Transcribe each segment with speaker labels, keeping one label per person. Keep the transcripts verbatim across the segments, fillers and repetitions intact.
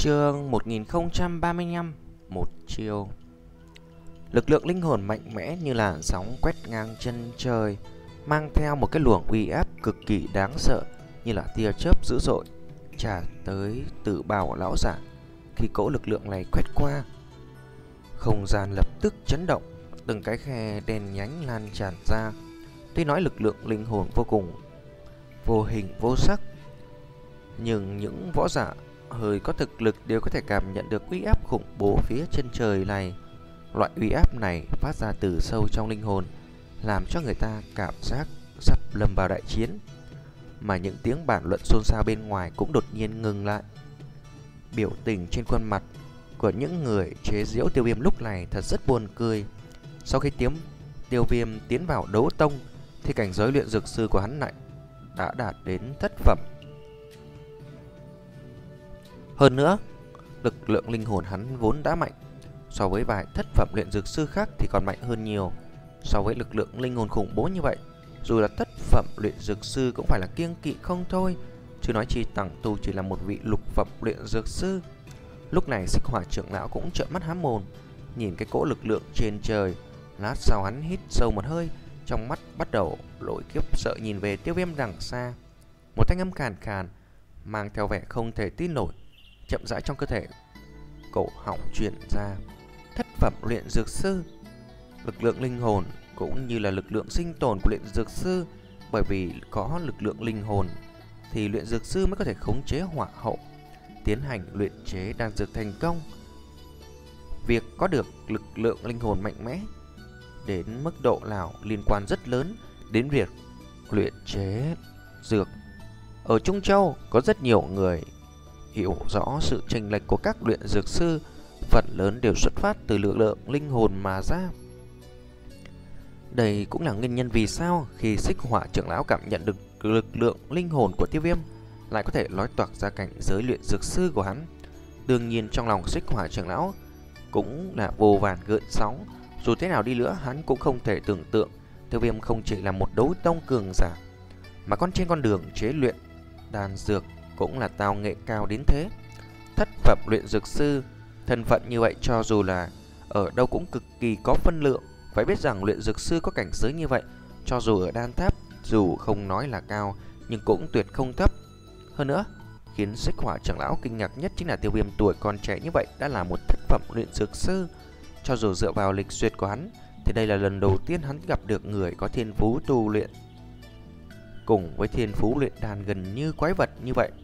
Speaker 1: Chương một nghìn không trăm ba mươi lăm. Một chiêu. Lực lượng linh hồn mạnh mẽ như làn sóng quét ngang chân trời, mang theo một cái luồng uy áp cực kỳ đáng sợ, như là tia chớp dữ dội trả tới từ bào lão giả. Khi cỗ lực lượng này quét qua, không gian lập tức chấn động, từng cái khe đen nhánh lan tràn ra. Tuy nói lực lượng linh hồn vô cùng vô hình vô sắc, nhưng những võ giả hơi có thực lực đều có thể cảm nhận được uy áp khủng bố phía chân trời này. Loại uy áp này phát ra từ sâu trong linh hồn, làm cho người ta cảm giác sắp lâm vào đại chiến. Mà những tiếng bàn luận xôn xao bên ngoài cũng đột nhiên ngừng lại. Biểu tình trên khuôn mặt của những người chế giễu Tiêu Viêm lúc này thật rất buồn cười. Sau khi tiếm Tiêu Viêm tiến vào đấu tông thì cảnh giới luyện dược sư của hắn lại đã đạt đến thất phẩm. Hơn nữa, lực lượng linh hồn hắn vốn đã mạnh, so với vài thất phẩm luyện dược sư khác thì còn mạnh hơn nhiều. So với lực lượng linh hồn khủng bố như vậy, dù là thất phẩm luyện dược sư cũng phải là kiêng kỵ không thôi, chứ nói chi Tằng Tu chỉ là một vị lục phẩm luyện dược sư. Lúc này Xích Hỏa trưởng lão cũng trợn mắt há mồm, nhìn cái cỗ lực lượng trên trời. Lát sau hắn hít sâu một hơi, trong mắt bắt đầu lỗi kiếp sợ nhìn về Tiêu Viêm đằng xa. Một thanh âm khàn khàn mang theo vẻ không thể tin nổi chậm rãi trong cơ thể cổ họng truyền ra. Thất phẩm luyện dược sư. Lực lượng linh hồn cũng như là lực lượng sinh tồn của luyện dược sư, bởi vì có lực lượng linh hồn thì luyện dược sư mới có thể khống chế hỏa hậu, tiến hành luyện chế đan dược thành công. Việc có được lực lượng linh hồn mạnh mẽ đến mức độ nào liên quan rất lớn đến việc luyện chế dược. Ở Trung Châu có rất nhiều người hiểu rõ sự chênh lệch của các luyện dược sư, phần lớn đều xuất phát từ lực lượng linh hồn mà ra. Đây cũng là nguyên nhân vì sao khi Xích Hỏa trưởng lão cảm nhận được lực lượng linh hồn của Tiêu Viêm lại có thể nói toạc ra cảnh giới luyện dược sư của hắn. Đương nhiên trong lòng Xích Hỏa trưởng lão cũng là vô vàn gợn sóng. Dù thế nào đi nữa, hắn cũng không thể tưởng tượng Tiêu Viêm không chỉ là một đấu tông cường giả, mà còn trên con đường chế luyện đan dược cũng là tao nghệ cao đến thế. Thất phẩm luyện dược sư, thân phận như vậy cho dù là ở đâu cũng cực kỳ có phân lượng. Phải biết rằng luyện dược sư có cảnh giới như vậy, cho dù ở đan tháp, dù không nói là cao, nhưng cũng tuyệt không thấp. Hơn nữa, khiến Xích Hỏa trưởng lão kinh ngạc nhất chính là Tiêu Viêm tuổi còn trẻ như vậy đã là một thất phẩm luyện dược sư. Cho dù dựa vào lịch duyệt của hắn, thì đây là lần đầu tiên hắn gặp được người có thiên phú tu luyện cùng với thiên phú luyện đan gần như quái vật như vậy.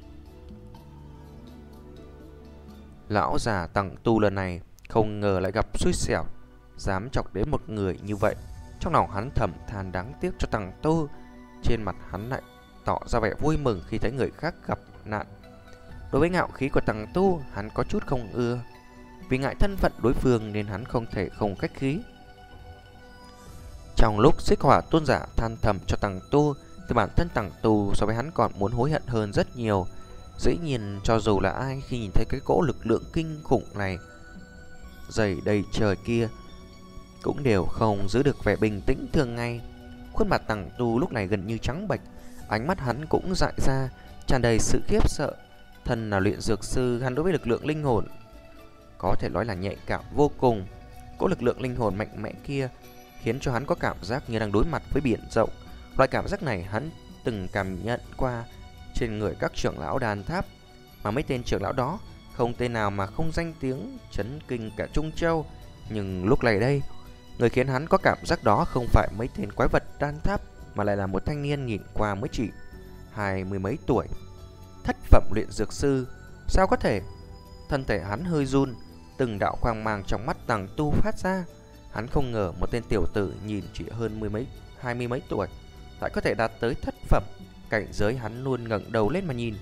Speaker 1: Lão già Tằng Tu lần này không ngờ lại gặp xui xẻo, dám chọc đến một người như vậy. Trong lòng hắn thầm than đáng tiếc cho Tằng Tu. Trên mặt hắn lại tỏ ra vẻ vui mừng khi thấy người khác gặp nạn. Đối với ngạo khí của Tằng Tu, hắn có chút không ưa. Vì ngại thân phận đối phương nên hắn không thể không khách khí. Trong lúc Xích Hỏa tôn giả than thầm cho Tằng Tu, thì bản thân Tằng Tu so với hắn còn muốn hối hận hơn rất nhiều. Dĩ nhiên cho dù là ai khi nhìn thấy cái cỗ lực lượng kinh khủng này dày đầy trời kia cũng đều không giữ được vẻ bình tĩnh thường ngày. Khuôn mặt Tằng Tu lúc này gần như trắng bệch, ánh mắt hắn cũng dại ra, tràn đầy sự khiếp sợ. Thân là luyện dược sư, hắn đối với lực lượng linh hồn có thể nói là nhạy cảm vô cùng. Cỗ lực lượng linh hồn mạnh mẽ kia khiến cho hắn có cảm giác như đang đối mặt với biển rộng. Loại cảm giác này hắn từng cảm nhận qua trên người các trưởng lão đan tháp, mà mấy tên trưởng lão đó không tên nào mà không danh tiếng chấn kinh cả Trung Châu. Nhưng lúc này đây, người khiến hắn có cảm giác đó không phải mấy tên quái vật đan tháp, mà lại là một thanh niên nhìn qua mới chỉ hai mươi mấy tuổi. Thất phẩm luyện dược sư, sao có thể? Thân thể hắn hơi run, từng đạo quang mang trong mắt Tằng Tu phát ra. Hắn không ngờ một tên tiểu tử nhìn chỉ hơn mười mấy, hai mươi mấy tuổi lại có thể đạt tới thất phẩm. Cảnh giới hắn luôn ngẩng đầu lên mà nhìn.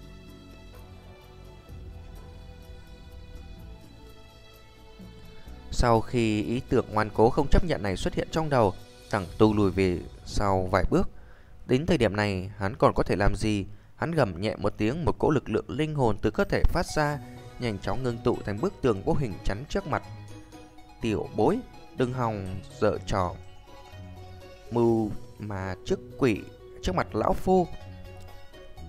Speaker 1: Sau khi ý tưởng ngoan cố không chấp nhận này xuất hiện trong đầu, Tằng Tu lùi về sau vài bước. Đến thời điểm này hắn còn có thể làm gì? Hắn gầm nhẹ một tiếng, một cỗ lực lượng linh hồn từ cơ thể phát ra, nhanh chóng ngưng tụ thành bức tường vô hình chắn trước mặt. Tiểu bối, đừng hòng dở trò mưu mà trước quỷ trước mặt lão phu.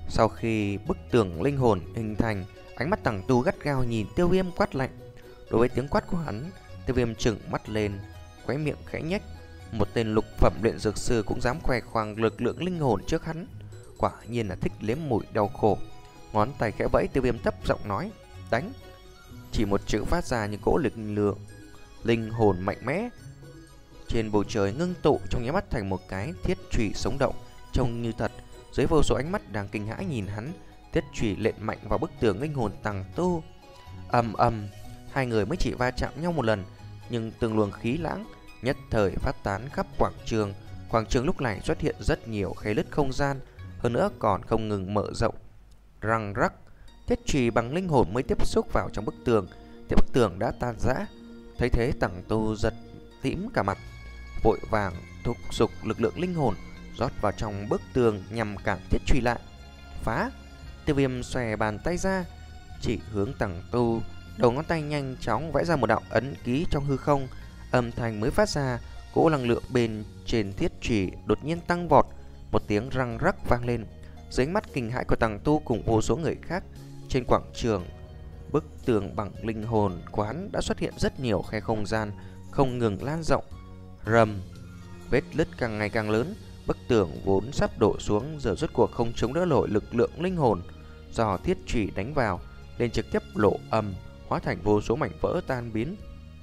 Speaker 1: Sau khi bức tường linh hồn hình thành, ánh mắt Tằng Tu gắt gao nhìn Tiêu Viêm quát lạnh. Đối với tiếng quát của hắn, Tiêu Viêm trừng mắt lên, khóe miệng khẽ nhếch. Một tên lục phẩm luyện dược sư cũng dám khoe khoang lực lượng linh hồn trước hắn, quả nhiên là thích nếm mùi đau khổ. Ngón tay khẽ vẫy, Tiêu Viêm thấp giọng nói: đánh. Chỉ một chữ phát ra như cỗ lực lượng linh hồn mạnh mẽ trên bầu trời ngưng tụ, trong nháy mắt thành một cái thiết chùy sống động, trông như thật. Dưới vô số ánh mắt đang kinh hãi nhìn hắn, thiết chùy lện mạnh vào bức tường linh hồn Tằng Tu. Ầm ầm, hai người mới chỉ va chạm nhau một lần, nhưng từng luồng khí lãng nhất thời phát tán khắp quảng trường. Quảng trường lúc này xuất hiện rất nhiều khe nứt không gian, hơn nữa còn không ngừng mở rộng. Răng rắc, thiết chùy bằng linh hồn mới tiếp xúc vào trong bức tường thì bức tường đã tan rã. Thấy thế, Tằng Tu giật tím cả mặt, vội vàng thúc giục lực lượng linh hồn rót vào trong bức tường nhằm cản thiết chùy lại. Phá! Tiêu Viêm xòe bàn tay ra, chỉ hướng Tằng Tu, đầu ngón tay nhanh chóng vẽ ra một đạo ấn ký trong hư không. Âm thanh mới phát ra, cỗ năng lượng bên trên thiết chùy đột nhiên tăng vọt, một tiếng răng rắc vang lên. Dưới ánh mắt kinh hãi của Tằng Tu cùng vô số người khác trên quảng trường, bức tường bằng linh hồn của hắn đã xuất hiện rất nhiều khe không gian, không ngừng lan rộng. Rầm, vết nứt càng ngày càng lớn, bức tường vốn sắp đổ xuống giờ rốt cuộc không chống đỡ nổi lực lượng linh hồn do thiết chùy đánh vào, nên trực tiếp lộ âm, hóa thành vô số mảnh vỡ tan biến.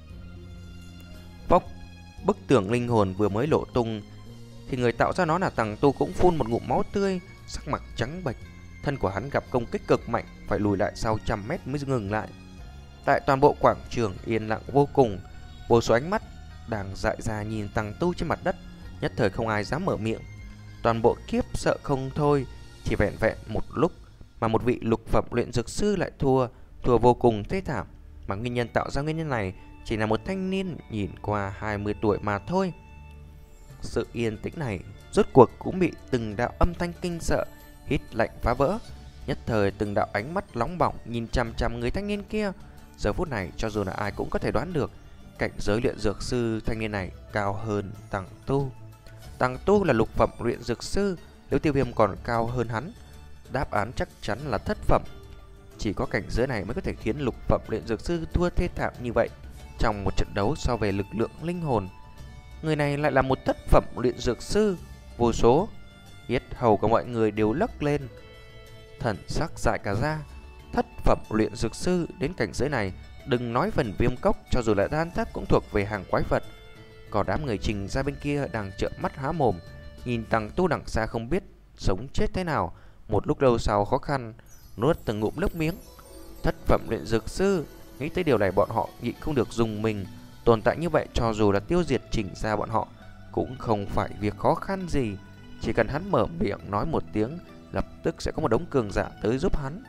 Speaker 1: Phốc, bức tường linh hồn vừa mới lộ tung thì người tạo ra nó là Tằng Tu cũng phun một ngụm máu tươi, sắc mặt trắng bệch. Thân của hắn gặp công kích cực mạnh, phải lùi lại sau trăm mét mới ngừng lại. Tại toàn bộ quảng trường yên lặng vô cùng, vô số ánh mắt đang dại ra nhìn Tằng Tu trên mặt đất, nhất thời không ai dám mở miệng. Toàn bộ kiếp sợ không thôi. Chỉ vẹn vẹn một lúc mà một vị lục phẩm luyện dược sư lại thua, thua vô cùng thê thảm. Mà nguyên nhân tạo ra nguyên nhân này chỉ là một thanh niên nhìn qua hai mươi tuổi mà thôi. Sự yên tĩnh này rốt cuộc cũng bị từng đạo âm thanh kinh sợ hít lạnh phá vỡ. Nhất thời từng đạo ánh mắt nóng bỏng nhìn chằm chằm người thanh niên kia. Giờ phút này cho dù là ai cũng có thể đoán được cảnh giới luyện dược sư thanh niên này cao hơn Tằng Tu. Tằng Tu là lục phẩm luyện dược sư, nếu Tiêu Viêm còn cao hơn hắn, đáp án chắc chắn là thất phẩm. Chỉ có cảnh giới này mới có thể khiến lục phẩm luyện dược sư thua thê thảm như vậy trong một trận đấu so về lực lượng linh hồn. Người này lại là một thất phẩm luyện dược sư. Vô số yết hầu của mọi người đều lấc lên, thần sắc dại cả ra. Thất phẩm luyện dược sư đến cảnh giới này, đừng nói phần Viêm Cốc, cho dù là đan tháp cũng thuộc về hàng quái vật. Còn đám người Trình ra bên kia đang trợn mắt há mồm nhìn Tằng Tu đằng xa không biết sống chết thế nào. Một lúc lâu sau khó khăn nuốt từng ngụm nước miếng. Thất phẩm luyện dược sư, nghĩ tới điều này bọn họ nhịn không được dùng mình. Tồn tại như vậy cho dù là tiêu diệt Trình ra bọn họ cũng không phải việc khó khăn gì. Chỉ cần hắn mở miệng nói một tiếng, lập tức sẽ có một đống cường giả tới giúp hắn.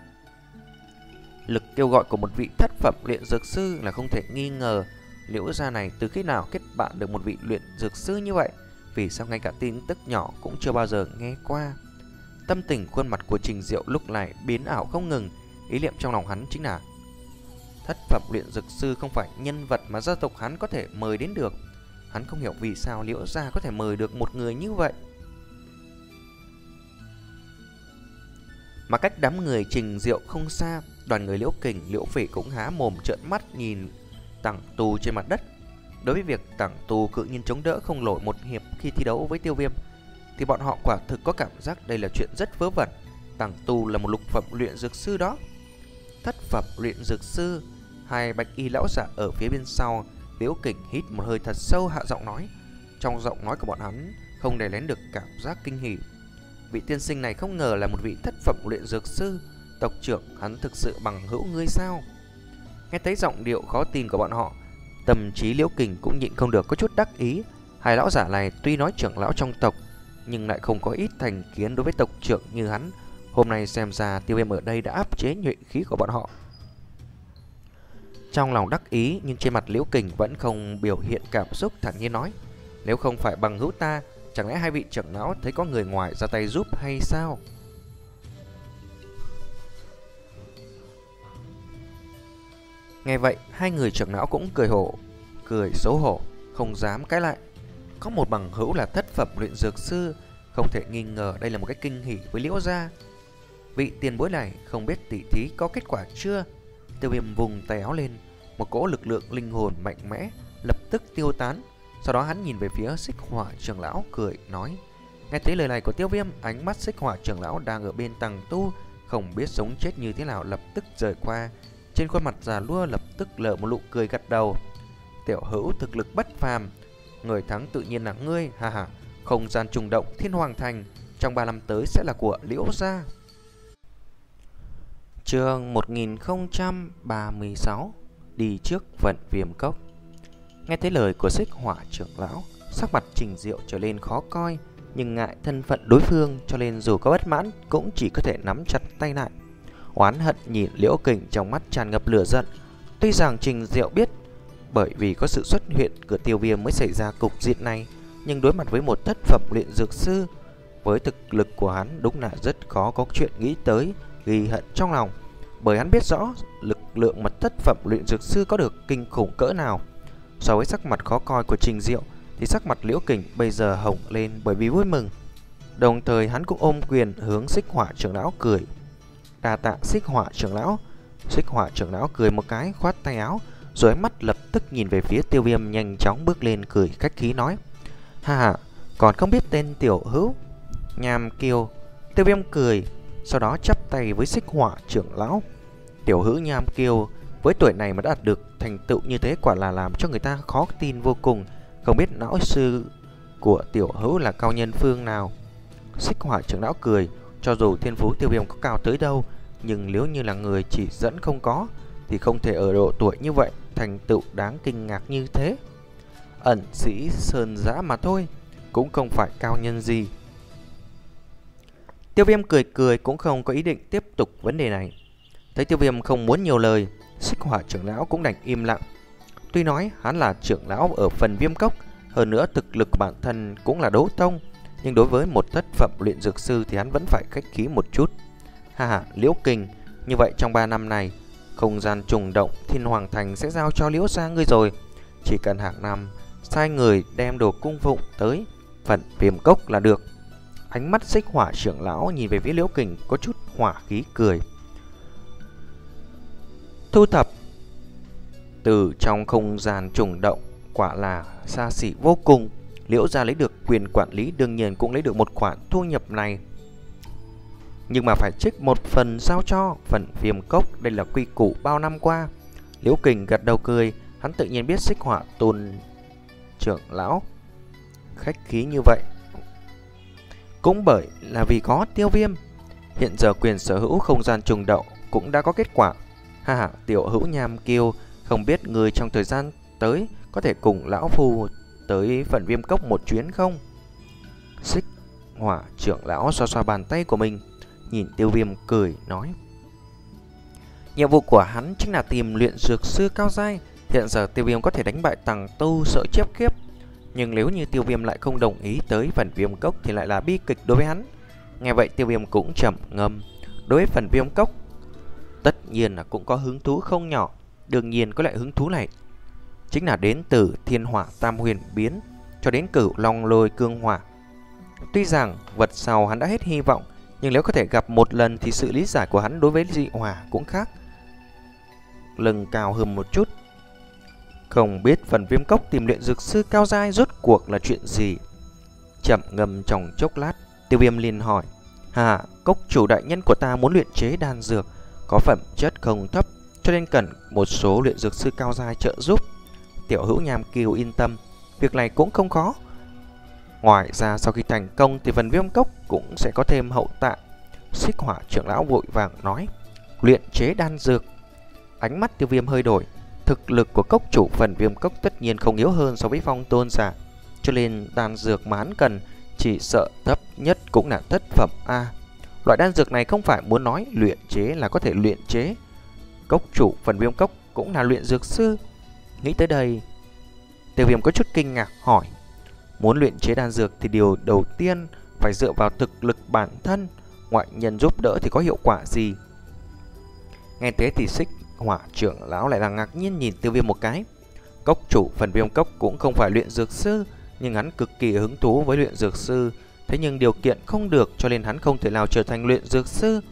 Speaker 1: Lực kêu gọi của một vị thất phẩm luyện dược sư là không thể nghi ngờ. Liễu gia này từ khi nào kết bạn được một vị luyện dược sư như vậy? Vì sao ngay cả tin tức nhỏ cũng chưa bao giờ nghe qua? Tâm tình khuôn mặt của Trình Diệu lúc này biến ảo không ngừng. Ý niệm trong lòng hắn chính là thất phẩm luyện dược sư không phải nhân vật mà gia tộc hắn có thể mời đến được. Hắn không hiểu vì sao Liễu gia có thể mời được một người như vậy. Mà cách đám người Trình Diệu không xa, đoàn người Liễu Kình, Liễu Phỉ cũng há mồm trợn mắt nhìn Tằng Tu trên mặt đất. Đối với việc Tằng Tu cự nhiên chống đỡ không nổi một hiệp khi thi đấu với Tiêu Viêm, thì bọn họ quả thực có cảm giác đây là chuyện rất vớ vẩn. Tằng Tu là một lục phẩm luyện dược sư đó. Thất phẩm luyện dược sư. Hai bạch y lão giả ở phía bên sau. Liễu Kình hít một hơi thật sâu, hạ giọng nói. Trong giọng nói của bọn hắn không đè nén được cảm giác kinh hỉ. Vị tiên sinh này không ngờ là một vị thất phẩm luyện dược sư. Tộc trưởng hắn thực sự bằng hữu ngươi sao? Nghe thấy giọng điệu khó tin của bọn họ, tâm trí Liễu Kình cũng nhịn không được có chút đắc ý. Hai lão giả này tuy nói trưởng lão trong tộc, nhưng lại không có ít thành kiến đối với tộc trưởng như hắn. Hôm nay xem ra Tiêu Viêm ở đây đã áp chế nhuệ khí của bọn họ. Trong lòng đắc ý, nhưng trên mặt Liễu Kình vẫn không biểu hiện cảm xúc, thản nhiên nói: nếu không phải bằng hữu ta, chẳng lẽ hai vị trưởng lão thấy có người ngoài ra tay giúp hay sao? Nghe vậy, hai người trưởng lão cũng cười hổ, cười xấu hổ, không dám cãi lại. Có một bằng hữu là thất phẩm luyện dược sư, không thể nghi ngờ đây là một cái kinh hỉ với Liễu gia. vị tiền bối này không biết tỉ thí có kết quả chưa? Tiêu Viêm vùng tay áo lên, một cỗ lực lượng linh hồn mạnh mẽ lập tức tiêu tán. Sau đó hắn nhìn về phía Xích Hỏa trưởng lão cười nói. Nghe thấy lời này của Tiêu Viêm, ánh mắt Xích Hỏa trưởng lão đang ở bên tầng tu không biết sống chết như thế nào lập tức rời qua. Trên khuôn mặt già nua lập tức lở một nụ cười gật đầu. Tiểu hữu thực lực bất phàm, người thắng tự nhiên là ngươi, ha ha. Không gian trùng động Thiên Hoàng Thành trong ba năm tới sẽ là của Liễu gia. Chương một nghìn không trăm ba mươi sáu, đi trước vận viêm cốc. Nghe thấy lời của Xích Hỏa trưởng lão, sắc mặt Trình Diệu trở lên khó coi, nhưng ngại thân phận đối phương cho nên dù có bất mãn cũng chỉ có thể nắm chặt tay lại. Oán hận nhìn Liễu Kình trong mắt tràn ngập lửa giận. Tuy rằng Trình Diệu biết bởi vì có sự xuất hiện của Tiêu Viêm mới xảy ra cục diện này, nhưng đối mặt với một thất phẩm luyện dược sư, với thực lực của hắn đúng là rất khó có chuyện nghĩ tới ghi hận trong lòng. Bởi hắn biết rõ lực lượng mà thất phẩm luyện dược sư có được kinh khủng cỡ nào. So với sắc mặt khó coi của Trình Diệu thì sắc mặt Liễu Kình bây giờ hồng lên bởi vì vui mừng. Đồng thời hắn cũng ôm quyền hướng Xích Hỏa trưởng lão cười. Đa tạ Xích Hỏa trưởng lão. Xích Hỏa trưởng lão cười một cái, khoát tay áo, rồi ánh mắt lập tức nhìn về phía Tiêu Viêm, nhanh chóng bước lên cười khách khí nói. Ha ha, còn không biết tên tiểu hữu Nham Kiêu. Tiêu Viêm cười, sau đó chắp tay với Xích Hỏa trưởng lão. Tiểu hữu Nham Kiêu với tuổi này mà đã đạt được thành tựu như thế quả là làm cho người ta khó tin vô cùng. Không biết lão sư của tiểu hữu là cao nhân phương nào? Xích Hỏa trưởng lão cười, cho dù thiên phú Tiêu Viêm có cao tới đâu, nhưng nếu như là người chỉ dẫn không có thì không thể ở độ tuổi như vậy thành tựu đáng kinh ngạc như thế. Ẩn sĩ sơn giã mà thôi, cũng không phải cao nhân gì. Tiêu Viêm cười cười cũng không có ý định tiếp tục vấn đề này. Thấy Tiêu Viêm không muốn nhiều lời, Xích Hỏa trưởng lão cũng đành im lặng. Tuy nói hắn là trưởng lão ở phần viêm cốc, hơn nữa thực lực bản thân cũng là đấu tông, nhưng đối với một thất phẩm luyện dược sư thì hắn vẫn phải khách khí một chút. Ha ha, Liễu Kình, như vậy trong ba năm này, không gian trùng động Thiên Hoàng Thành sẽ giao cho Liễu gia ngươi rồi. Chỉ cần hàng năm sai người đem đồ cung phụng tới phần viêm cốc là được. Ánh mắt Xích Hỏa trưởng lão nhìn về phía Liễu Kình có chút hỏa khí cười. Thu thập từ trong không gian trùng động quả là xa xỉ vô cùng. Liễu gia lấy được quyền quản lý đương nhiên cũng lấy được một khoản thu nhập này, nhưng mà phải trích một phần giao cho phần viêm cốc. Đây là quy củ bao năm qua. Liễu Kình gật đầu cười, hắn tự nhiên biết Xích Hỏa tôn trưởng lão khách khí như vậy cũng bởi là vì có Tiêu Viêm. Hiện giờ quyền sở hữu không gian trùng động cũng đã có kết quả. Ha ha, tiểu hữu Nham Kiêu, không biết người trong thời gian tới có thể cùng lão phu tới phần viêm cốc một chuyến không? Xích Hỏa trưởng lão xoa xoa bàn tay của mình, nhìn Tiêu Viêm cười nói. Nhiệm vụ của hắn chính là tìm luyện dược sư cao giai. Hiện giờ Tiêu Viêm có thể đánh bại tầng tu sợ chết khiếp, nhưng nếu như Tiêu Viêm lại không đồng ý tới phần viêm cốc thì lại là bi kịch đối với hắn. Nghe vậy Tiêu Viêm cũng trầm ngâm. Đối với phần viêm cốc tất nhiên là cũng có hứng thú không nhỏ. Đương nhiên có loại hứng thú này chính là đến từ Thiên Hỏa Tam Huyền Biến cho đến Cửu Long Lôi Cương Hỏa. Tuy rằng vật sau hắn đã hết hy vọng, nhưng nếu có thể gặp một lần thì sự lý giải của hắn đối với dị hỏa cũng khác, lưng cao hơn một chút. Không biết phần viêm cốc tìm luyện dược sư cao giai rốt cuộc là chuyện gì? Chậm ngâm trong chốc lát, Tiêu Viêm liền hỏi. Hà, cốc chủ đại nhân của ta muốn luyện chế đan dược, có phẩm chất không thấp, cho nên cần một số luyện dược sư cao giai trợ giúp. Tiểu hữu Nham Kiều yên tâm, việc này cũng không khó. Ngoài ra sau khi thành công thì phần viêm cốc cũng sẽ có thêm hậu tạ. Xích Hỏa trưởng lão vội vàng nói. Luyện chế đan dược. Ánh mắt Tiêu Viêm hơi đổi. Thực lực của cốc chủ phần viêm cốc tất nhiên không yếu hơn so với Phong tôn giả, cho nên đan dược mà hắn cần chỉ sợ thấp nhất cũng là thất phẩm A. Loại đan dược này không phải muốn nói luyện chế là có thể luyện chế. Cốc chủ phần viêm cốc cũng là luyện dược sư. Nghĩ tới đây, Tiêu Viêm có chút kinh ngạc hỏi. Muốn luyện chế đan dược thì điều đầu tiên phải dựa vào thực lực bản thân, ngoại nhân giúp đỡ thì có hiệu quả gì? Nghe thế thì Xích Hỏa trưởng lão lại là ngạc nhiên nhìn Tiêu Viêm một cái. Cốc chủ phần viêm cốc cũng không phải luyện dược sư, nhưng hắn cực kỳ hứng thú với luyện dược sư. Thế nhưng điều kiện không được, cho nên hắn không thể nào trở thành luyện dược sư.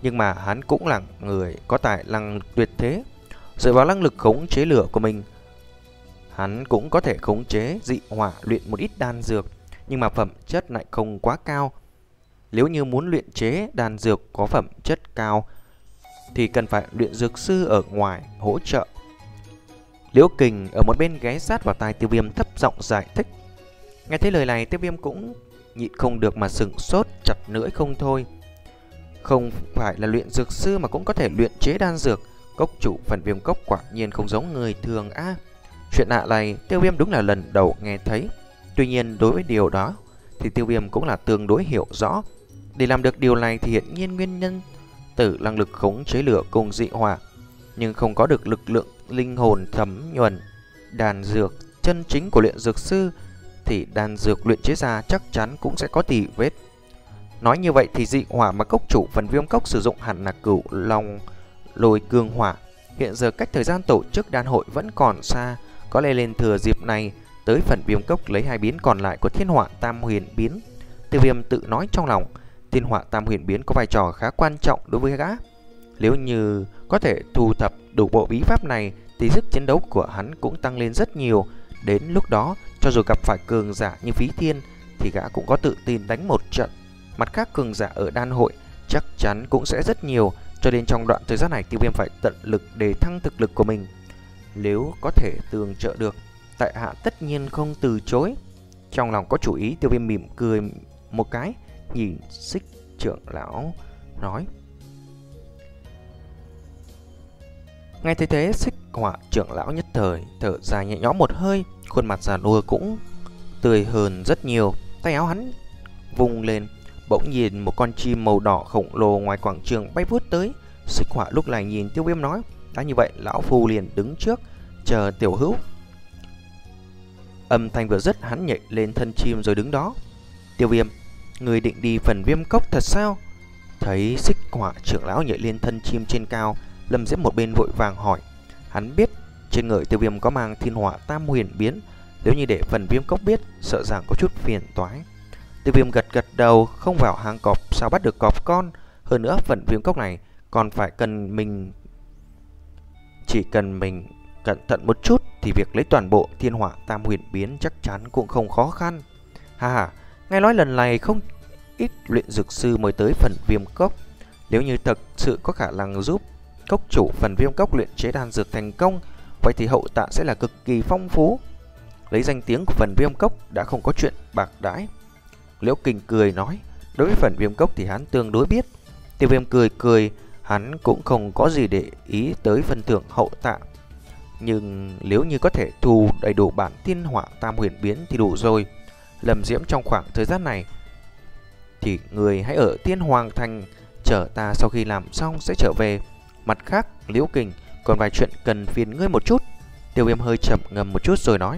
Speaker 1: Nhưng mà hắn cũng là người có tài năng tuyệt thế. Dựa vào năng lực khống chế lửa của mình, hắn cũng có thể khống chế dị hỏa luyện một ít đan dược, nhưng mà phẩm chất lại không quá cao. Nếu như muốn luyện chế đan dược có phẩm chất cao thì cần phải luyện dược sư ở ngoài hỗ trợ. Liễu Kình ở một bên ghé sát vào tai Tiêu Viêm thấp giọng giải thích. Nghe thấy lời này, Tiêu Viêm cũng nhịn không được mà sững sốt, chặt lưỡi không thôi. Không phải là luyện dược sư mà cũng có thể luyện chế đan dược. Cốc chủ Phần Viêm Cốc quả nhiên không giống người thường a. À, chuyện lạ này Tiêu Viêm đúng là lần đầu nghe thấy. Tuy nhiên đối với điều đó thì Tiêu Viêm cũng là tương đối hiểu rõ. Để làm được điều này thì hiện nhiên nguyên nhân từ năng lực khống chế lửa cùng dị hỏa, nhưng không có được lực lượng linh hồn thấm nhuần đan dược chân chính của luyện dược sư thì đan dược luyện chế ra chắc chắn cũng sẽ có tì vết. Nói như vậy thì dị hỏa mà cốc chủ Phần Viêm Cốc sử dụng hẳn là Cửu Long Lôi Cương Hỏa. Hiện giờ cách thời gian tổ chức đan hội vẫn còn xa, có lẽ lên thừa dịp này tới Phần Viêm Cốc lấy hai biến còn lại của Thiên Hỏa Tam Huyền Biến. Tiêu Viêm tự nói trong lòng, Thiên Hỏa Tam Huyền Biến có vai trò khá quan trọng đối với gã. Nếu như có thể thu thập đủ bộ bí pháp này thì sức chiến đấu của hắn cũng tăng lên rất nhiều. Đến lúc đó, cho dù gặp phải cường giả như Phí Thiên thì gã cũng có tự tin đánh một trận. Mặt khác, cường giả ở đan hội chắc chắn cũng sẽ rất nhiều, cho nên trong đoạn thời gian này Tiêu Viêm phải tận lực để thăng thực lực của mình. Nếu có thể tương trợ được, tại hạ tất nhiên không từ chối. Trong lòng có chủ ý, Tiêu Viêm mỉm cười một cái, nhìn Xích trưởng lão nói. Ngay thế thế, Xích Hỏa trưởng lão nhất thời thở dài nhẹ nhõm một hơi, khuôn mặt già nua cũng tươi hơn rất nhiều. Tay áo hắn vung lên, bỗng nhìn một con chim màu đỏ khổng lồ ngoài quảng trường bay vút tới. Xích Hỏa lúc này nhìn Tiêu Viêm nói, đã như vậy lão phu liền đứng trước chờ tiểu hữu. Âm thanh vừa dứt, hắn nhảy lên thân chim rồi đứng đó. Tiêu Viêm, người định đi Phần Viêm Cốc thật sao? Thấy Xích Hỏa trưởng lão nhảy lên thân chim trên cao, Lâm Diễm một bên vội vàng hỏi. Hắn biết trên người Tiêu Viêm có mang Thiên Hỏa Tam Huyền Biến, nếu như để Phần Viêm Cốc biết sợ rằng có chút phiền toái. Tiêu Viêm gật gật đầu, không vào hang cọp sao bắt được cọp con. Hơn nữa Phần Viêm Cốc này còn phải cần mình, chỉ cần mình cẩn thận một chút thì việc lấy toàn bộ Thiên Hỏa Tam Huyền Biến chắc chắn cũng không khó khăn. Ha ha, nghe nói lần này không ít luyện dược sư mới tới Phần Viêm Cốc. Nếu như thật sự có khả năng giúp cốc chủ Phần Viêm Cốc luyện chế đan dược thành công, vậy thì hậu tạ sẽ là cực kỳ phong phú. Lấy danh tiếng của Phần Viêm Cốc đã không có chuyện bạc đãi. Liễu Kình cười nói, đối với Phần Viêm Cốc thì hắn tương đối biết. Tiêu Viêm cười cười, hắn cũng không có gì để ý tới phần thưởng hậu tạ. Nhưng nếu như có thể thu đầy đủ bản Thiên Hỏa Tam Huyền Biến thì đủ rồi. Lâm Diễm, trong khoảng thời gian này thì người hãy ở Thiên Hoàng Thành chờ ta, sau khi làm xong sẽ trở về. Mặt khác, Liễu Kình, còn vài chuyện cần phiền ngươi một chút. Tiêu Viêm hơi chậm ngầm một chút rồi nói,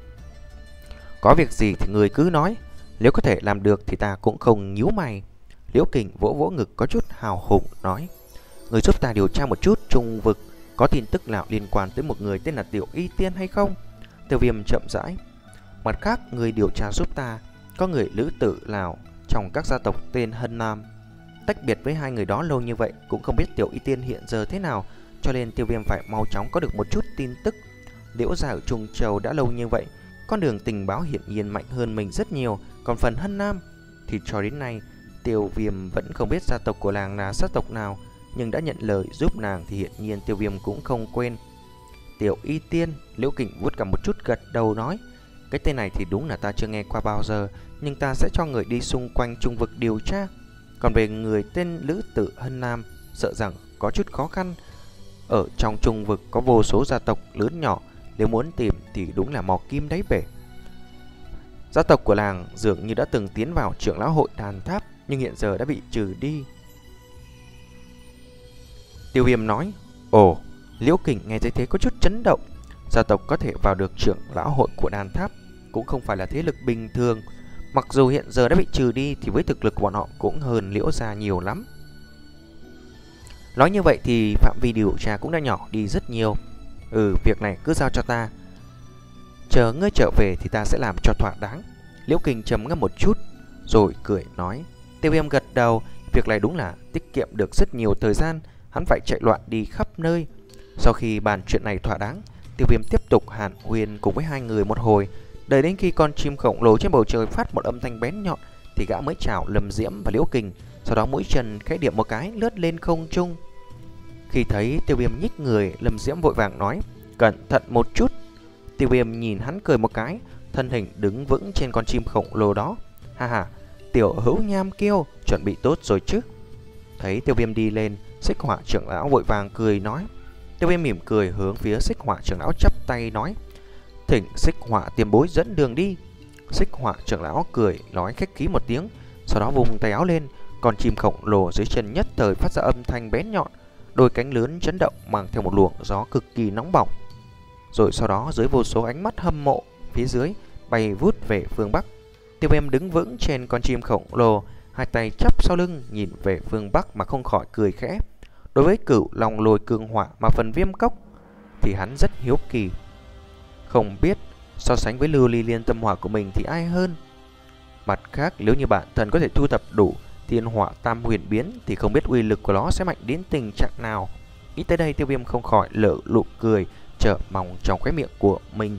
Speaker 1: có việc gì thì người cứ nói, nếu có thể làm được thì ta cũng không nhíu mày. Liễu Kình vỗ vỗ ngực có chút hào hùng nói, người giúp ta điều tra một chút trung vực có tin tức nào liên quan tới một người tên là Tiểu Y Tiên hay không? Tiêu Viêm chậm rãi, mặt khác người điều tra giúp ta có người lữ tử nào trong các gia tộc tên Hân Nam. Tách biệt với hai người đó lâu như vậy cũng không biết Tiểu Y Tiên hiện giờ thế nào, cho nên Tiêu Viêm phải mau chóng có được một chút tin tức. Liễu gia ở Trung Châu đã lâu như vậy, con đường tình báo hiển nhiên mạnh hơn mình rất nhiều. Còn phần Hân Nam thì cho đến nay Tiêu Viêm vẫn không biết gia tộc của nàng là gia tộc nào, nhưng đã nhận lời giúp nàng thì hiển nhiên Tiêu Viêm cũng không quên. Tiểu Y Tiên, Liễu Kình vuốt cả một chút gật đầu nói, cái tên này thì đúng là ta chưa nghe qua bao giờ, nhưng ta sẽ cho người đi xung quanh trung vực điều tra. Còn về người tên Lữ Tử Hân Nam, sợ rằng có chút khó khăn. Ở trong trung vực có vô số gia tộc lớn nhỏ, nếu muốn tìm thì đúng là mò kim đáy bể. Gia tộc của làng dường như đã từng tiến vào trưởng lão hội Đàn Tháp, nhưng hiện giờ đã bị trừ đi. Tiêu Viêm nói, ồ. Liễu Kình nghe thấy thế có chút chấn động. Gia tộc có thể vào được trưởng lão hội của Đàn Tháp cũng không phải là thế lực bình thường. Mặc dù hiện giờ đã bị trừ đi thì với thực lực của bọn họ cũng hơn Liễu gia nhiều lắm. Nói như vậy thì phạm vi điều tra cũng đã nhỏ đi rất nhiều. Ừ, việc này cứ giao cho ta, chờ ngươi trở về thì ta sẽ làm cho thỏa đáng. Liễu Kình trầm ngâm một chút rồi cười nói. Tiêu Viêm gật đầu, Việc này đúng là tiết kiệm được rất nhiều thời gian, hắn phải chạy loạn đi khắp nơi. Sau khi bàn chuyện này thỏa đáng, Tiêu Viêm tiếp tục hàn huyên cùng với hai người một hồi. Đợi đến khi con chim khổng lồ trên bầu trời phát một âm thanh bén nhọn thì gã mới chào Lâm Diễm và Liễu Kình. Sau đó mũi chân khẽ điểm một cái lướt lên không trung. Khi thấy Tiêu Viêm nhích người, Lâm Diễm vội vàng nói: "Cẩn thận một chút." Tiêu Viêm nhìn hắn cười một cái, thân hình đứng vững trên con chim khổng lồ đó. Ha ha, tiểu hữu Nham Kiêu, chuẩn bị tốt rồi chứ? Thấy Tiêu Viêm đi lên, Xích Hỏa trưởng lão vội vàng cười nói. Tiêu Viêm mỉm cười hướng phía Xích Hỏa trưởng lão chắp tay nói: "Thỉnh Xích Hỏa tiền bối dẫn đường đi." Xích Hỏa trưởng lão cười nói khách khí một tiếng, sau đó vùng tay áo lên, con chim khổng lồ dưới chân nhất thời phát ra âm thanh bén nhọn, đôi cánh lớn chấn động mang theo một luồng gió cực kỳ nóng bỏng. Rồi sau đó dưới vô số ánh mắt hâm mộ phía dưới bay vút về phương Bắc. Tiêu Viêm đứng vững trên con chim khổng lồ, hai tay chắp sau lưng nhìn về phương Bắc mà không khỏi cười khẽ. Đối với Cửu Long Lôi Cương Hỏa mà phần Viêm Cốc thì hắn rất hiếu kỳ, không biết so sánh với Lưu Ly Liên Tâm Hỏa của mình thì ai hơn. Mặt khác, nếu như bản thân có thể thu thập đủ Thiên Hỏa Tam Huyền Biến thì không biết uy lực của nó sẽ mạnh đến tình trạng nào. Nghĩ tới đây, Tiêu Viêm không khỏi lở nụ cười chờ mong trong khóe miệng của mình.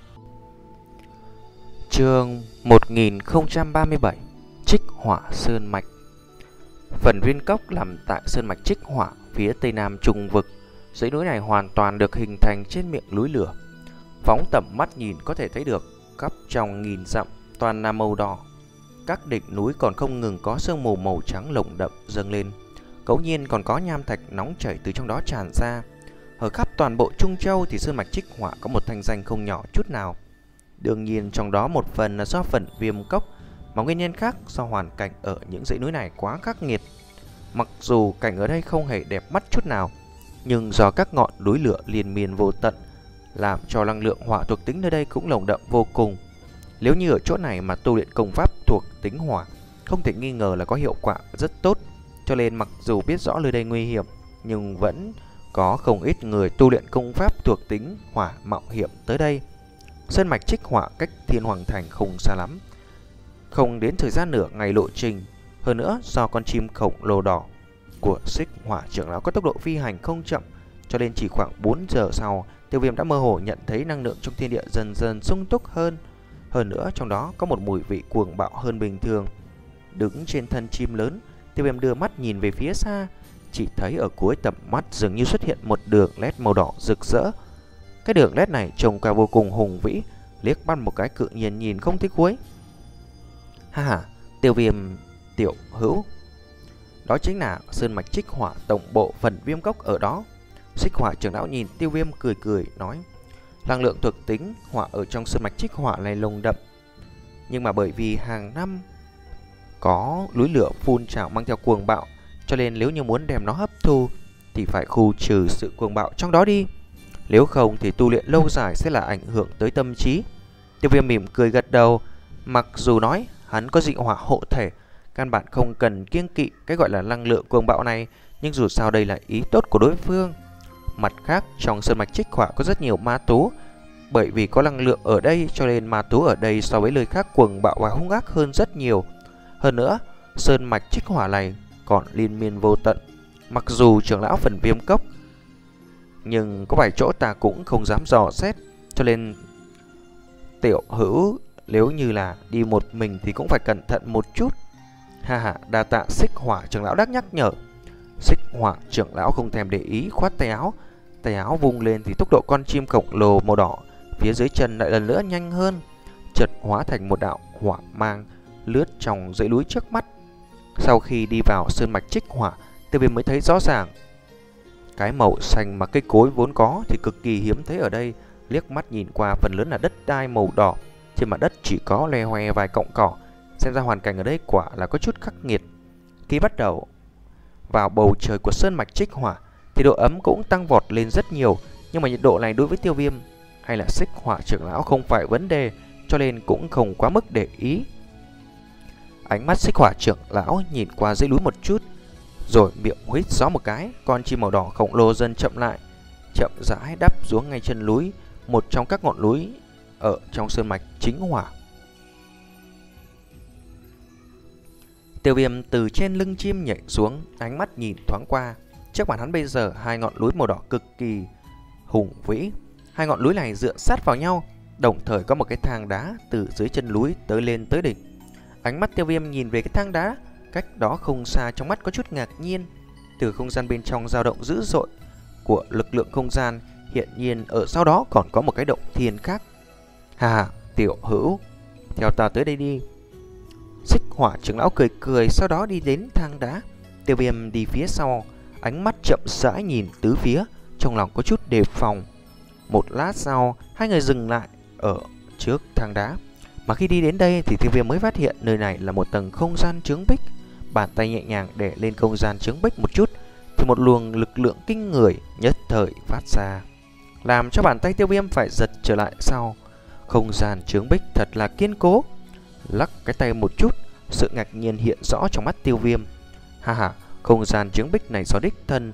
Speaker 1: Chương một nghìn không trăm ba mươi bảy, Trích Hỏa Sơn Mạch. Phần Viên Cốc nằm tại Sơn Mạch Trích Hỏa phía tây nam trùng vực. Dãy núi này hoàn toàn được hình thành trên miệng núi lửa. Phóng tầm mắt nhìn có thể thấy được khắp trong nghìn dặm toàn là màu đỏ. Các đỉnh núi còn không ngừng có sương mù màu trắng lồng đậm dâng lên, ngẫu nhiên còn có nham thạch nóng chảy từ trong đó tràn ra. Ở khắp toàn bộ Trung Châu thì Sơn Mạch Trích Hỏa có một thanh danh không nhỏ chút nào. Đương nhiên trong đó một phần là do phần Viêm Cốc, mà nguyên nhân khác do hoàn cảnh ở những dãy núi này quá khắc nghiệt. Mặc dù cảnh ở đây không hề đẹp mắt chút nào, nhưng do các ngọn núi lửa liên miên vô tận làm cho năng lượng hỏa thuộc tính nơi đây cũng lồng đậm vô cùng. Nếu như ở chỗ này mà tu luyện công pháp thuộc tính hỏa, không thể nghi ngờ là có hiệu quả rất tốt. Cho nên mặc dù biết rõ nơi đây nguy hiểm, nhưng vẫn có không ít người tu luyện công pháp thuộc tính hỏa mạo hiểm tới đây. Sơn mạch Trích Hỏa cách Thiên Hoàng Thành không xa lắm, không đến thời gian nửa ngày lộ trình. Hơn nữa do con chim khổng lồ đỏ của Xích Hỏa trưởng lão có tốc độ phi hành không chậm, cho nên chỉ khoảng bốn giờ sau, Tiêu Viêm đã mơ hồ nhận thấy năng lượng trong thiên địa dần dần sung túc hơn. Hơn nữa trong đó có một mùi vị cuồng bạo hơn bình thường. Đứng trên thân chim lớn, Tiêu Viêm đưa mắt nhìn về phía xa, chỉ thấy ở cuối tầm mắt dường như xuất hiện một đường led màu đỏ rực rỡ. Cái đường led này trông qua vô cùng hùng vĩ, liếc mắt một cái cự nhiên nhìn không thấy cuối. Ha ha, Tiêu Viêm tiểu hữu, đó chính là Sơn mạch Trích Hỏa tổng bộ phần Viêm Cốc ở đó. Xích Hỏa trưởng lão nhìn Tiêu Viêm cười cười nói: năng lượng thuộc tính hỏa ở trong Sơn mạch Trích Hỏa này lồng đậm, nhưng mà bởi vì hàng năm có núi lửa phun trào mang theo cuồng bạo, cho nên nếu như muốn đem nó hấp thu thì phải khu trừ sự cuồng bạo trong đó đi. Nếu không thì tu luyện lâu dài sẽ là ảnh hưởng tới tâm trí. Tiêu Viêm mỉm cười gật đầu. Mặc dù nói hắn có dị hỏa hộ thể, căn bản không cần kiêng kỵ cái gọi là năng lượng cuồng bạo này, nhưng dù sao đây là ý tốt của đối phương. Mặt khác, trong Sơn mạch Trích Hỏa có rất nhiều ma tú, bởi vì có năng lượng ở đây cho nên ma tú ở đây so với nơi khác cuồng bạo và hung ác hơn rất nhiều. Hơn nữa, Sơn mạch Trích Hỏa này còn liên miên vô tận. Mặc dù trưởng lão phần Viêm Cốc, nhưng có vài chỗ ta cũng không dám dò xét, cho nên tiểu hữu nếu như là đi một mình thì cũng phải cẩn thận một chút. Ha ha, đa tạ Xích Hỏa trưởng lão đắc nhắc nhở. Xích Hỏa trưởng lão không thèm để ý, khoát tay áo. Tay áo vung lên thì tốc độ con chim khổng lồ màu đỏ phía dưới chân lại lần nữa nhanh hơn, chợt hóa thành một đạo hỏa mang lướt trong dãy núi trước mắt. Sau khi đi vào Sơn mạch Trích Hỏa, Tiêu Viêm mới thấy rõ ràng cái màu xanh mà cây cối vốn có thì cực kỳ hiếm thấy ở đây. Liếc mắt nhìn qua, phần lớn là đất đai màu đỏ, trên mặt đất chỉ có loe hoe vài cọng cỏ. Xem ra hoàn cảnh ở đây quả là có chút khắc nghiệt. Khi bắt đầu vào bầu trời của Sơn mạch Trích Hỏa thì độ ấm cũng tăng vọt lên rất nhiều, nhưng mà nhiệt độ này đối với Tiêu Viêm hay là Xích Hỏa trưởng lão không phải vấn đề, cho nên cũng không quá mức để ý. Ánh mắt Xích Hỏa trưởng lão nhìn qua dãy núi một chút, rồi miệng huýt gió một cái, con chim màu đỏ khổng lồ dần chậm lại, chậm rãi đáp xuống ngay chân núi, một trong các ngọn núi ở trong Sơn mạch Chính Hỏa. Tiêu Viêm từ trên lưng chim nhảy xuống, ánh mắt nhìn thoáng qua. Trước mặt hắn bây giờ hai ngọn núi màu đỏ cực kỳ hùng vĩ. Hai ngọn núi này dựa sát vào nhau, đồng thời có một cái thang đá từ dưới chân núi tới lên tới đỉnh. Ánh mắt Tiêu Viêm nhìn về cái thang đá, cách đó không xa, trong mắt có chút ngạc nhiên. Từ không gian bên trong dao động dữ dội của lực lượng không gian, hiện nhiên ở sau đó còn có một cái động thiên khác. Hà, tiểu hữu, theo ta tới đây đi. Xích Hỏa trưởng lão cười cười, sau đó đi đến thang đá. Tiêu Viêm đi phía sau, ánh mắt chậm rãi nhìn tứ phía, trong lòng có chút đề phòng. Một lát sau, hai người dừng lại ở trước thang đá. Mà khi đi đến đây thì Tiêu Viêm mới phát hiện nơi này là một tầng không gian chướng bích. Bàn tay nhẹ nhàng để lên không gian chướng bích một chút, thì một luồng lực lượng kinh người nhất thời phát ra, làm cho bàn tay Tiêu Viêm phải giật trở lại sau. Không gian chướng bích thật là kiên cố. Lắc cái tay một chút, sự ngạc nhiên hiện rõ trong mắt Tiêu Viêm. Ha ha, không gian chướng bích này do đích thân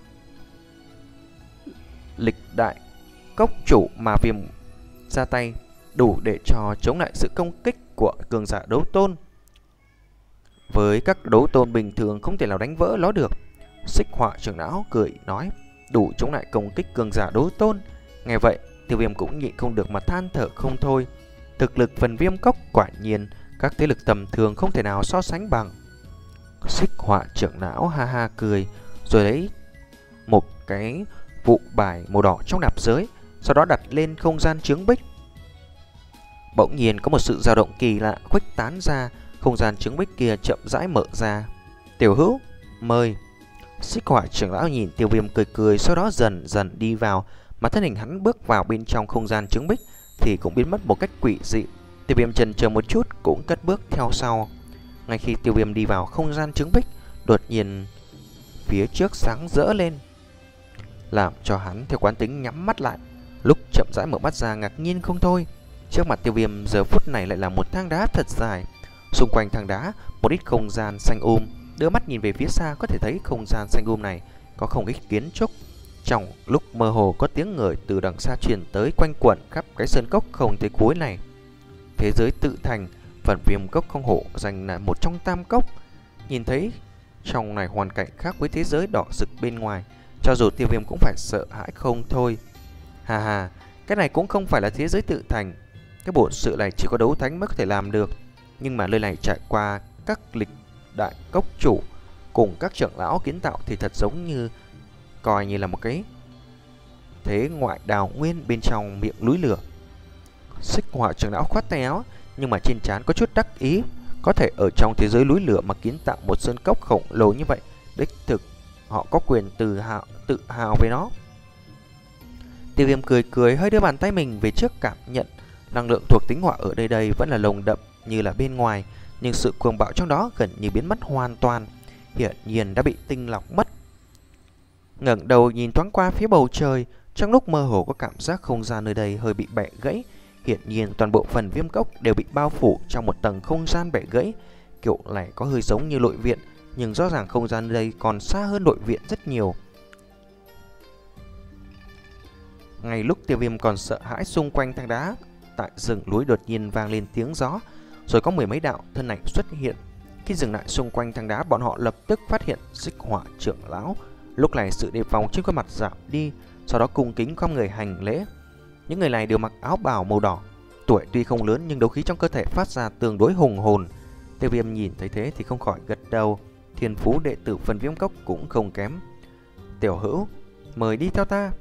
Speaker 1: Lịch Đại Cốc chủ mà Viêm ra tay, đủ để cho chống lại sự công kích của cường giả đấu tôn. Với các đấu tôn bình thường không thể nào đánh vỡ nó được. Xích Hỏa trưởng lão cười nói, đủ chống lại công kích cường giả đấu tôn. Nghe vậy, Tiêu Viêm cũng nhịn không được mà than thở không thôi. Thực lực phần Viêm Cốc quả nhiên các thế lực tầm thường không thể nào so sánh bằng. Xích Hỏa trưởng lão ha ha cười, rồi lấy một cái vụ bài màu đỏ trong nạp giới, sau đó đặt lên không gian chướng bích. Bỗng nhiên có một sự dao động kỳ lạ khuếch tán ra, không gian chướng bích kia chậm rãi mở ra. Tiểu hữu, mời. Xích Hỏa trưởng lão nhìn Tiêu Viêm cười cười, sau đó dần dần đi vào. Mà thân hình hắn bước vào bên trong không gian chướng bích thì cũng biến mất một cách quỷ dị. Tiêu Viêm chần chờ một chút cũng cất bước theo sau. Ngay khi Tiêu Viêm đi vào không gian chướng bích, đột nhiên phía trước sáng rỡ lên, làm cho hắn theo quán tính nhắm mắt lại. Lúc chậm rãi mở mắt ra, ngạc nhiên không thôi. Trước mặt Tiêu Viêm giờ phút này lại là một thang đá thật dài. Xung quanh thang đá một ít không gian xanh um. Đưa mắt nhìn về phía xa có thể thấy không gian xanh um này có không ít kiến trúc. Trong lúc mơ hồ có tiếng người từ đằng xa truyền tới, quanh quẩn khắp cái sơn cốc không tới cuối này. Thế giới tự thành, phần Viêm Cốc không hổ danh là một trong tam cốc. Nhìn thấy trong này hoàn cảnh khác với thế giới đỏ rực bên ngoài, cho dù Tiêu Viêm cũng phải sợ hãi không thôi. Hà hà, cái này cũng không phải là thế giới tự thành. Cái bổn sự này chỉ có đấu thánh mới có thể làm được. Nhưng mà nơi này trải qua các lịch đại cốc chủ cùng các trưởng lão kiến tạo thì thật giống như coi như là một cái thế ngoại đào nguyên bên trong miệng núi lửa. Xích Hỏa trưởng lão khoát tay áo, nhưng mà trên trán có chút đắc ý. Có thể ở trong thế giới núi lửa mà kiến tạo một sơn cốc khổng lồ như vậy, đích thực họ có quyền tự hào, tự hào về nó. Tiêu Viêm cười cười, hơi đưa bàn tay mình về trước, cảm nhận năng lượng thuộc tính hỏa ở đây đây vẫn là nồng đậm như là bên ngoài, nhưng sự cuồng bạo trong đó gần như biến mất hoàn toàn, hiển nhiên đã bị tinh lọc mất. Ngẩng đầu nhìn thoáng qua phía bầu trời, trong lúc mơ hồ có cảm giác không gian nơi đây hơi bị bẻ gãy. Hiển nhiên toàn bộ phần Viêm Cốc đều bị bao phủ trong một tầng không gian bẻ gãy. Kiểu này có hơi giống như nội viện, nhưng rõ ràng không gian nơi đây còn xa hơn nội viện rất nhiều. Ngay lúc Tiêu Viêm còn sợ hãi, xung quanh thang đá tại rừng núi đột nhiên vang lên tiếng gió, rồi có mười mấy đạo thân ảnh xuất hiện. Khi dừng lại xung quanh thang đá, bọn họ lập tức phát hiện Xích Hỏa trưởng lão. Lúc này sự đề phòng trên khuôn mặt giảm đi, sau đó cung kính khom người hành lễ. Những người này đều mặc áo bào màu đỏ, tuổi tuy không lớn nhưng đấu khí trong cơ thể phát ra tương đối hùng hồn. Tiêu Viêm nhìn thấy thế thì không khỏi gật đầu. Thiên phú đệ tử phần Viêm Cốc cũng không kém. Tiểu hữu, mời đi theo ta.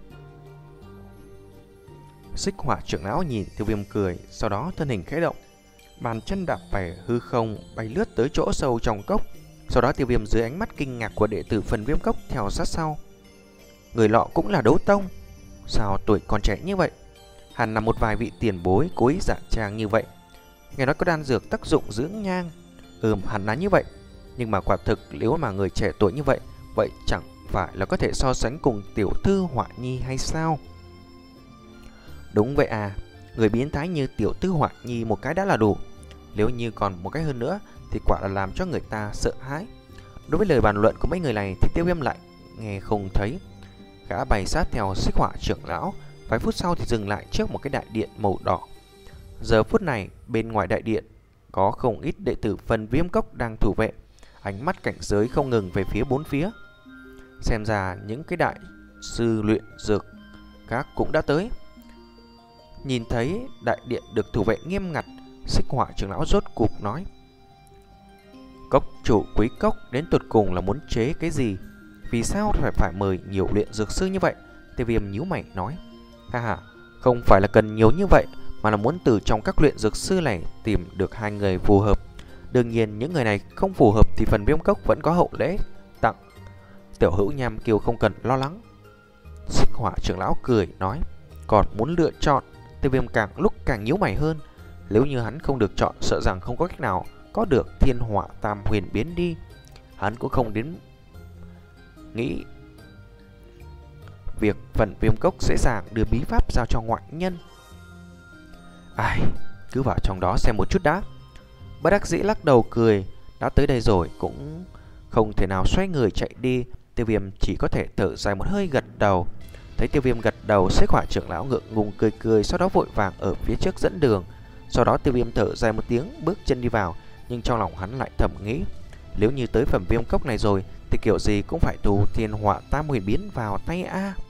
Speaker 1: Xích Hỏa trưởng lão nhìn Tiêu Viêm cười, sau đó thân hình khẽ động, bàn chân đạp về hư không, bay lướt tới chỗ sâu trong cốc. Sau đó Tiêu Viêm dưới ánh mắt kinh ngạc của đệ tử phần Viêm Cốc theo sát sau. Người lọ cũng là đấu tông, sao tuổi còn trẻ như vậy? Hẳn là một vài vị tiền bối cố ý giả trang như vậy. Nghe nói có đan dược tác dụng dưỡng nhang. Ừm, hẳn là như vậy. Nhưng mà quả thực nếu mà người trẻ tuổi như vậy, vậy chẳng phải là có thể so sánh cùng tiểu thư Hỏa Nhi hay sao? Đúng vậy à, người biến thái như tiểu thư Hỏa Nhi một cái đã là đủ. Nếu như còn một cái hơn nữa thì quả là làm cho người ta sợ hãi. Đối với lời bàn luận của mấy người này thì Tiêu Viêm lại nghe không thấy. Gã bay sát theo Xích Hỏa trưởng lão, vài phút sau thì dừng lại trước một cái đại điện màu đỏ. Giờ phút này bên ngoài đại điện có không ít đệ tử phần Viêm Cốc đang thủ vệ. ánh mắt cảnh giới không ngừng về phía bốn phía. Xem ra những cái đại sư luyện dược các cũng đã tới. Nhìn thấy đại điện được thủ vệ nghiêm ngặt, Xích Hỏa trưởng lão rốt cục nói: Cốc chủ quý cốc đến tụt cùng là muốn chế cái gì? Vì sao phải phải mời nhiều luyện dược sư như vậy? Tiêu Viêm nhíu mày nói: Ha ha, không phải là cần nhiều như vậy, mà là muốn từ trong các luyện dược sư này tìm được hai người phù hợp. Đương nhiên những người này không phù hợp thì phần Viêm cốc vẫn có hậu lễ tặng. Tiểu hữu Nham Kiều không cần lo lắng. Xích Hỏa trưởng lão cười nói: Còn muốn lựa chọn? Tiêu Viêm càng lúc càng nhíu mày hơn. Nếu như hắn không được chọn, sợ rằng không có cách nào có được thiên hỏa tam huyền biến đi. Hắn cũng không đến nghĩ việc phần Viêm cốc dễ dàng đưa bí pháp giao cho ngoại nhân. Ai, cứ vào trong đó xem một chút đã. Bất đắc dĩ lắc đầu cười, đã tới đây rồi cũng không thể nào xoay người chạy đi. Tiêu Viêm chỉ có thể thở dài một hơi, gật đầu. Thấy Tiêu Viêm gật đầu, Xích Hỏa trưởng lão ngượng ngùng cười cười, sau đó vội vàng ở phía trước dẫn đường. Sau đó Tiêu Viêm thở dài một tiếng, bước chân đi vào, nhưng trong lòng hắn lại thầm nghĩ: nếu như tới phẩm Viêm cốc này rồi thì kiểu gì cũng phải thu thiên hỏa tam huyền biến vào tay a.